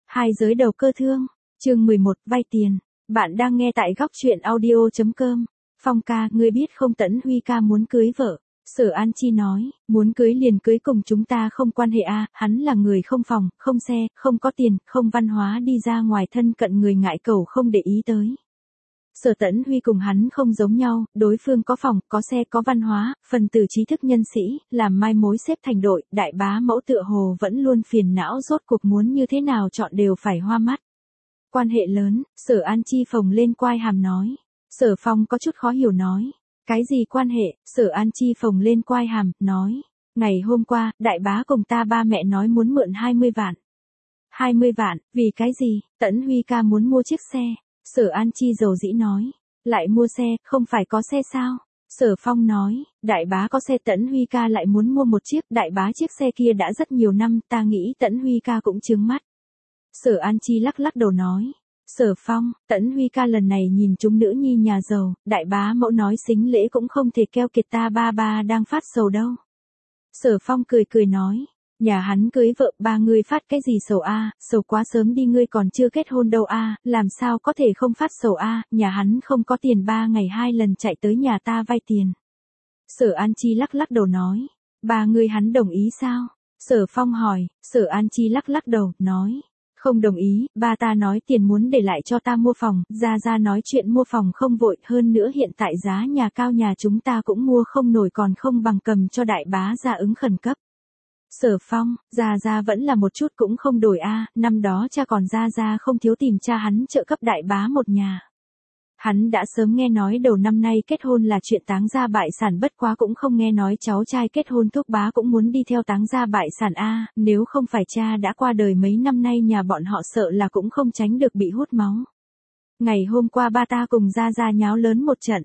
Hai giới đầu cơ thương, chương 11, vay tiền. Bạn đang nghe tại góc truyện audio.com. Phong ca, ngươi biết không, Tấn Huy ca muốn cưới vợ. Sở An Chi nói, muốn cưới liền cưới, cùng chúng ta không quan hệ a. Hắn là người không phòng, không xe, không có tiền, không văn hóa, đi ra ngoài thân cận người ngại cầu không để ý tới. Sở Tấn Huy cùng hắn không giống nhau, đối phương có phòng, có xe, có văn hóa, phần tử trí thức nhân sĩ, làm mai mối xếp thành đội, đại bá mẫu tựa hồ vẫn luôn phiền não rốt cuộc muốn như thế nào chọn đều phải hoa mắt. Quan hệ lớn, Sở An Chi phồng lên quai hàm nói. Sở Phong có chút khó hiểu nói. Cái gì quan hệ? Sở An Chi phồng lên quai hàm, nói. Ngày hôm qua, đại bá cùng ta ba mẹ nói muốn mượn 20 vạn. 20 vạn, vì cái gì? Tấn Huy ca muốn mua chiếc xe. Sở An Chi dầu dĩ nói. Lại mua xe, không phải có xe sao? Sở Phong nói, đại bá có xe, Tấn Huy ca lại muốn mua một chiếc, đại bá chiếc xe kia đã rất nhiều năm, ta nghĩ Tấn Huy ca cũng chướng mắt. Sở An Chi lắc lắc đầu nói. Sở Phong, Tấn Huy ca lần này nhìn chúng nữ nhi nhà giàu, đại bá mẫu nói sính lễ cũng không thể keo kiệt, ta ba đang phát sầu đâu. Sở Phong cười cười nói. Nhà hắn cưới vợ, ba người phát cái gì sầu a? Sầu quá sớm đi, ngươi còn chưa kết hôn đâu a, làm sao có thể không phát sầu a? Nhà hắn không có tiền, 3 ngày 2 lần chạy tới nhà ta vay tiền. Sở An Chi lắc lắc đầu nói. Ba người hắn đồng ý sao? Sở Phong hỏi. Sở An Chi lắc lắc đầu, nói. Không đồng ý, ba ta nói tiền muốn để lại cho ta mua phòng, ra nói chuyện mua phòng không vội, hơn nữa hiện tại giá nhà cao, nhà chúng ta cũng mua không nổi, còn không bằng cầm cho đại bá ra ứng khẩn cấp. Sở Phong, ra vẫn là một chút cũng không đổi a, năm đó cha còn ra không thiếu tìm cha hắn trợ cấp đại bá một nhà. Hắn đã sớm nghe nói đầu năm nay kết hôn là chuyện táng gia bại sản, bất quá cũng không nghe nói cháu trai kết hôn thúc bá cũng muốn đi theo táng gia bại sản a, nếu không phải cha đã qua đời mấy năm nay nhà bọn họ sợ là cũng không tránh được bị hút máu. Ngày hôm qua ba ta cùng ra nháo lớn một trận.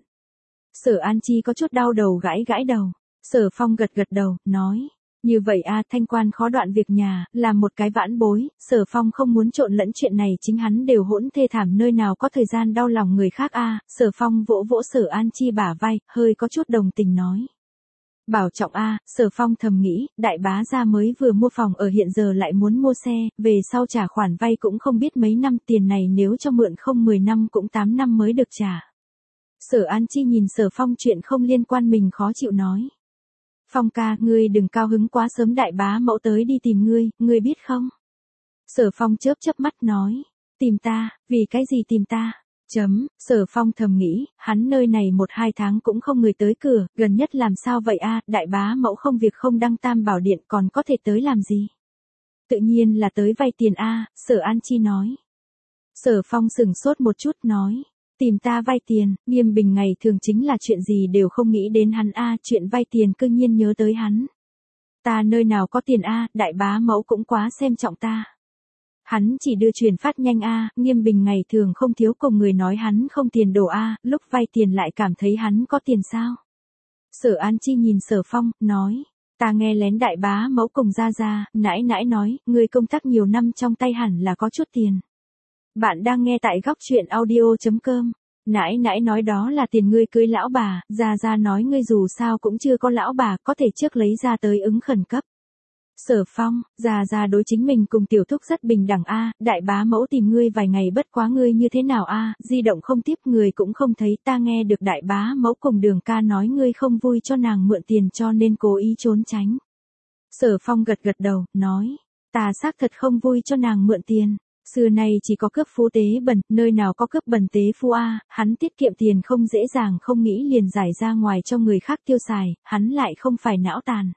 Sở An Chi có chút đau đầu, gãi đầu. Sở Phong gật đầu, nói. Như vậy a, thanh quan khó đoạn việc nhà, làm một cái vãn bối, Sở Phong không muốn trộn lẫn chuyện này, chính hắn đều hỗn thê thảm, nơi nào có thời gian đau lòng người khác a. Sở Phong vỗ Sở An Chi bả vai, hơi có chút đồng tình nói. Bảo trọng a. Sở Phong thầm nghĩ, đại bá gia mới vừa mua phòng ở, hiện giờ lại muốn mua xe, về sau trả khoản vay cũng không biết mấy năm, tiền này nếu cho mượn không 10 năm cũng 8 năm mới được trả. Sở An Chi nhìn Sở Phong chuyện không liên quan mình khó chịu nói. Phong ca, ngươi đừng cao hứng quá sớm, đại bá mẫu tới đi tìm ngươi biết không? Sở Phong chớp mắt nói. Tìm ta, vì cái gì tìm ta? Sở Phong thầm nghĩ, hắn nơi này 1-2 tháng cũng không người tới cửa, gần nhất làm sao vậy a? Đại bá mẫu không việc không đăng Tam Bảo Điện, còn có thể tới làm gì? Tự nhiên là tới vay tiền a. Sở An Chi nói. Sở Phong sững sốt một chút nói. Tìm ta vay tiền, Nghiêm Bình ngày thường chính là chuyện gì đều không nghĩ đến hắn a, chuyện vay tiền cư nhiên nhớ tới hắn. Ta nơi nào có tiền a, đại bá mẫu cũng quá xem trọng ta. Hắn chỉ đưa chuyển phát nhanh a, Nghiêm Bình ngày thường không thiếu cùng người nói hắn không tiền đồ a, lúc vay tiền lại cảm thấy hắn có tiền sao. Sở An Chi nhìn Sở Phong, nói. Ta nghe lén đại bá mẫu cùng ra, nãi nói, người công tác nhiều năm trong tay hẳn là có chút tiền. Bạn đang nghe tại góc truyện audio.com. Nãi nói đó là tiền ngươi cưới lão bà, ra nói ngươi dù sao cũng chưa có lão bà, có thể trước lấy ra tới ứng khẩn cấp. Sở Phong, ra đối chính mình cùng tiểu thúc rất bình đẳng a, đại bá mẫu tìm ngươi vài ngày bất quá ngươi như thế nào a, di động không tiếp, người cũng không thấy, ta nghe được đại bá mẫu cùng Đường ca nói ngươi không vui cho nàng mượn tiền cho nên cố ý trốn tránh. Sở Phong gật đầu, nói, ta xác thật không vui cho nàng mượn tiền. Xưa nay chỉ có cướp phú tế bẩn, nơi nào có cướp bẩn tế phu a, hắn tiết kiệm tiền không dễ dàng, không nghĩ liền giải ra ngoài cho người khác tiêu xài, hắn lại không phải não tàn.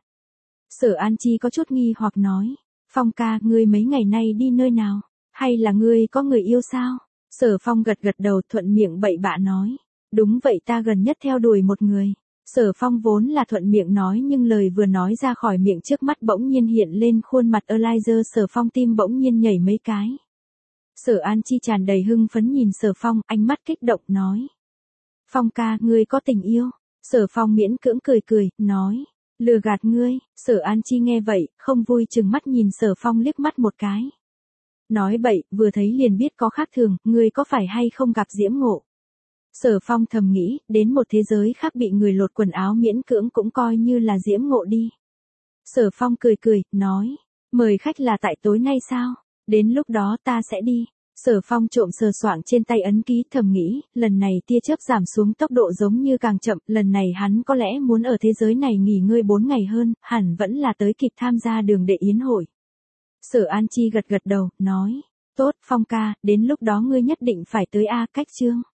Sở An Chi có chút nghi hoặc nói, Phong ca, ngươi mấy ngày nay đi nơi nào, hay là ngươi có người yêu sao? Sở Phong gật đầu, thuận miệng bậy bạ nói, đúng vậy, ta gần nhất theo đuổi một người. Sở Phong vốn là thuận miệng nói, nhưng lời vừa nói ra khỏi miệng trước mắt bỗng nhiên hiện lên khuôn mặt Elijah, Sở Phong tim bỗng nhiên nhảy mấy cái. Sở An Chi tràn đầy hưng phấn nhìn Sở Phong, ánh mắt kích động nói. Phong ca, ngươi có tình yêu? Sở Phong miễn cưỡng cười, nói. Lừa gạt ngươi. Sở An Chi nghe vậy, không vui chừng mắt nhìn Sở Phong liếc mắt một cái. Nói bậy, vừa thấy liền biết có khác thường, ngươi có phải hay không gặp Diễm Ngộ? Sở Phong thầm nghĩ, đến một thế giới khác bị người lột quần áo miễn cưỡng cũng coi như là Diễm Ngộ đi. Sở Phong cười, nói. Mời khách là tại tối nay sao? Đến lúc đó ta sẽ đi. Sở Phong trộm sờ soạng trên tay ấn ký, thầm nghĩ, lần này tia chớp giảm xuống tốc độ giống như càng chậm, lần này hắn có lẽ muốn ở thế giới này nghỉ ngơi 4 ngày hơn, hẳn vẫn là tới kịp tham gia đường đệ yến hội. Sở An Chi gật gật đầu, nói, tốt Phong ca, đến lúc đó ngươi nhất định phải tới A Cách Chương.